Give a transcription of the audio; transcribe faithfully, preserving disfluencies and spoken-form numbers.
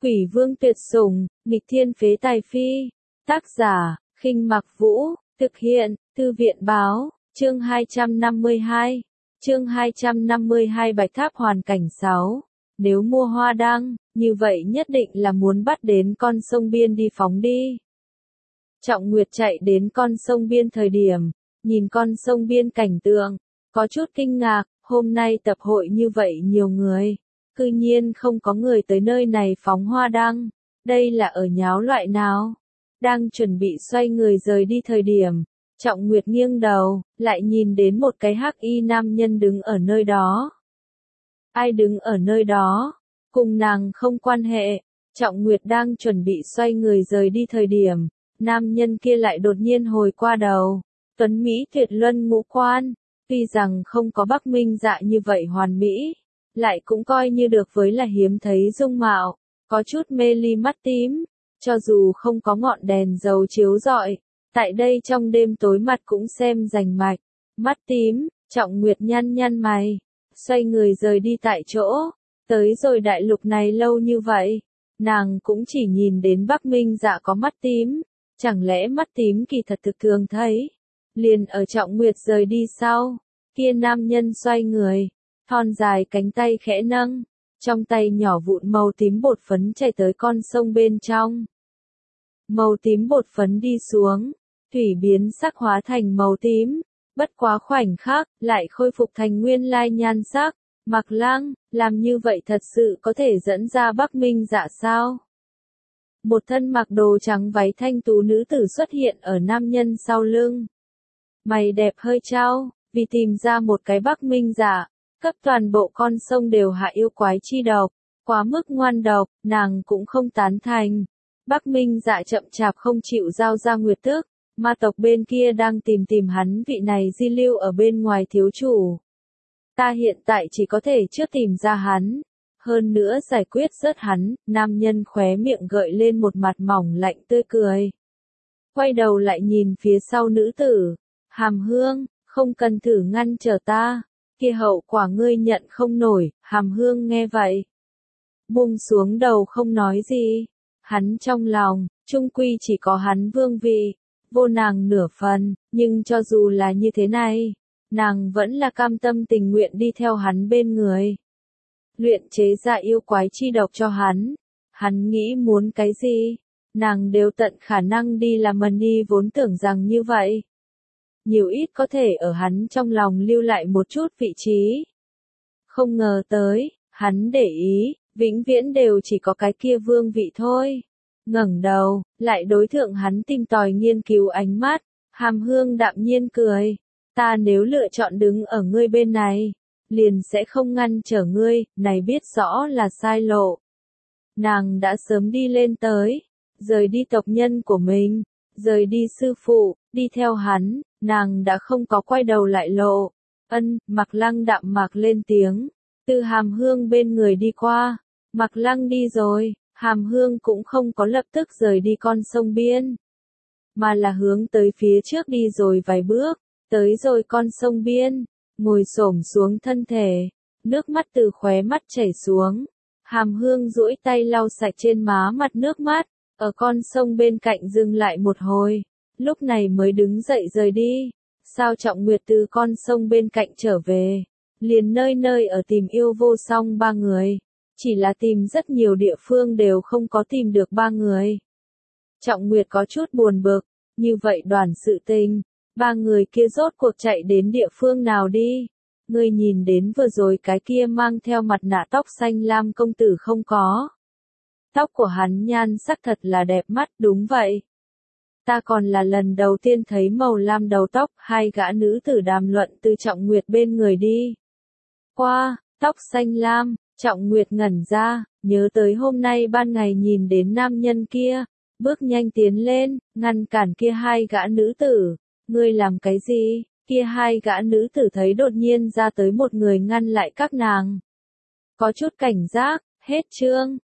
Quỷ vương tuyệt sủng, nghịch thiên phế tài phi. Tác giả, Khinh Mặc Vũ, thực hiện, Thư viện báo, chương hai trăm năm mươi hai. Chương hai trăm năm mươi hai Bạch Tháp hoàn cảnh sáu. Nếu mua hoa đăng, như vậy nhất định là muốn bắt đến con sông biên đi phóng đi. Trọng Nguyệt chạy đến con sông biên thời điểm, nhìn con sông biên cảnh tượng, có chút kinh ngạc, hôm nay tập hội như vậy nhiều người, cư nhiên không có người tới nơi này phóng hoa đăng, đây là ở nháo loại nào? Đang chuẩn bị xoay người rời đi thời điểm, Trọng Nguyệt nghiêng đầu, lại nhìn đến một cái hắc y nam nhân đứng ở nơi đó. Ai đứng ở nơi đó? Cùng nàng không quan hệ. Trọng Nguyệt đang chuẩn bị xoay người rời đi thời điểm, nam nhân kia lại đột nhiên hồi qua đầu. Tuấn Mỹ tuyệt luân ngũ quan, tuy rằng không có Bắc Minh Dạ như vậy hoàn mỹ, lại cũng coi như được với là hiếm thấy dung mạo, có chút mê ly mắt tím, cho dù không có ngọn đèn dầu chiếu rọi, tại đây trong đêm tối mặt cũng xem rành mạch. Mắt tím, Trọng Nguyệt nhăn nhăn mày, xoay người rời đi tại chỗ. Tới rồi đại lục này lâu như vậy, nàng cũng chỉ nhìn đến Bắc Minh Dạ có mắt tím, chẳng lẽ mắt tím kỳ thật thực thường thấy. Liền ở Trọng Nguyệt rời đi sau, kia nam nhân xoay người, thon dài cánh tay khẽ nâng, trong tay nhỏ vụn màu tím bột phấn chảy tới con sông bên trong. Màu tím bột phấn đi xuống, thủy biến sắc hóa thành màu tím, bất quá khoảnh khắc, lại khôi phục thành nguyên lai nhan sắc. Mạc Lăng, làm như vậy thật sự có thể dẫn ra Bắc Minh Dạ sao? Một thân mặc đồ trắng váy thanh tú nữ tử xuất hiện ở nam nhân sau lưng. Mày đẹp hơi trao, vì tìm ra một cái Bắc Minh Dạ, cấp toàn bộ con sông đều hạ yêu quái chi độc, quá mức ngoan độc, nàng cũng không tán thành. Bắc Minh Dạ chậm chạp không chịu giao ra nguyệt tước, ma tộc bên kia đang tìm tìm hắn vị này di lưu ở bên ngoài thiếu chủ. Ta hiện tại chỉ có thể trước tìm ra hắn, hơn nữa giải quyết rớt hắn. Nam nhân khóe miệng gợi lên một mặt mỏng lạnh tươi cười. Quay đầu lại nhìn phía sau nữ tử, Hàm Hương, không cần thử ngăn trở ta, kia hậu quả ngươi nhận không nổi. Hàm Hương nghe vậy, buông xuống đầu không nói gì. Hắn trong lòng, chung quy chỉ có hắn vương vị, vô nàng nửa phần, nhưng cho dù là như thế này, nàng vẫn là cam tâm tình nguyện đi theo hắn bên người. Luyện chế ra yêu quái chi độc cho hắn. Hắn nghĩ muốn cái gì, nàng đều tận khả năng đi làm mần đi, vốn tưởng rằng như vậy. Nhiều ít có thể ở hắn trong lòng lưu lại một chút vị trí. Không ngờ tới, hắn để ý, vĩnh viễn đều chỉ có cái kia vương vị thôi. Ngẩng đầu, lại đối thượng hắn tìm tòi nghiên cứu ánh mắt. Hàm Hương đạm nhiên cười. Ta nếu lựa chọn đứng ở ngươi bên này, liền sẽ không ngăn trở ngươi, này biết rõ là sai lộ. Nàng đã sớm đi lên tới, rời đi tộc nhân của mình, rời đi sư phụ, đi theo hắn, nàng đã không có quay đầu lại lộ. Ân, Mạc Lăng đạm mạc lên tiếng, từ Hàm Hương bên người đi qua. Mạc Lăng đi rồi, Hàm Hương cũng không có lập tức rời đi con sông biên, mà là hướng tới phía trước đi rồi vài bước. Tới rồi con sông biên, ngồi xổm xuống thân thể, nước mắt từ khóe mắt chảy xuống. Hàm Hương duỗi tay lau sạch trên má mặt nước mắt, ở con sông bên cạnh dừng lại một hồi, lúc này mới đứng dậy rời đi. Sao Trọng Nguyệt từ con sông bên cạnh trở về, liền nơi nơi ở tìm yêu vô song ba người, chỉ là tìm rất nhiều địa phương đều không có tìm được ba người. Trọng Nguyệt có chút buồn bực, như vậy đoàn sự tình. Ba người kia rốt cuộc chạy đến địa phương nào đi? Ngươi nhìn đến vừa rồi cái kia mang theo mặt nạ tóc xanh lam công tử không có? Tóc của hắn nhan sắc thật là đẹp mắt, đúng vậy. Ta còn là lần đầu tiên thấy màu lam đầu tóc. Hai gã nữ tử đàm luận từ Trọng Nguyệt bên người đi qua. Tóc xanh lam, Trọng Nguyệt ngẩn ra, nhớ tới hôm nay ban ngày nhìn đến nam nhân kia, bước nhanh tiến lên, ngăn cản kia hai gã nữ tử. Ngươi làm cái gì? Kia hai gã nữ tử thấy đột nhiên ra tới một người ngăn lại các nàng, có chút cảnh giác. Hết chương.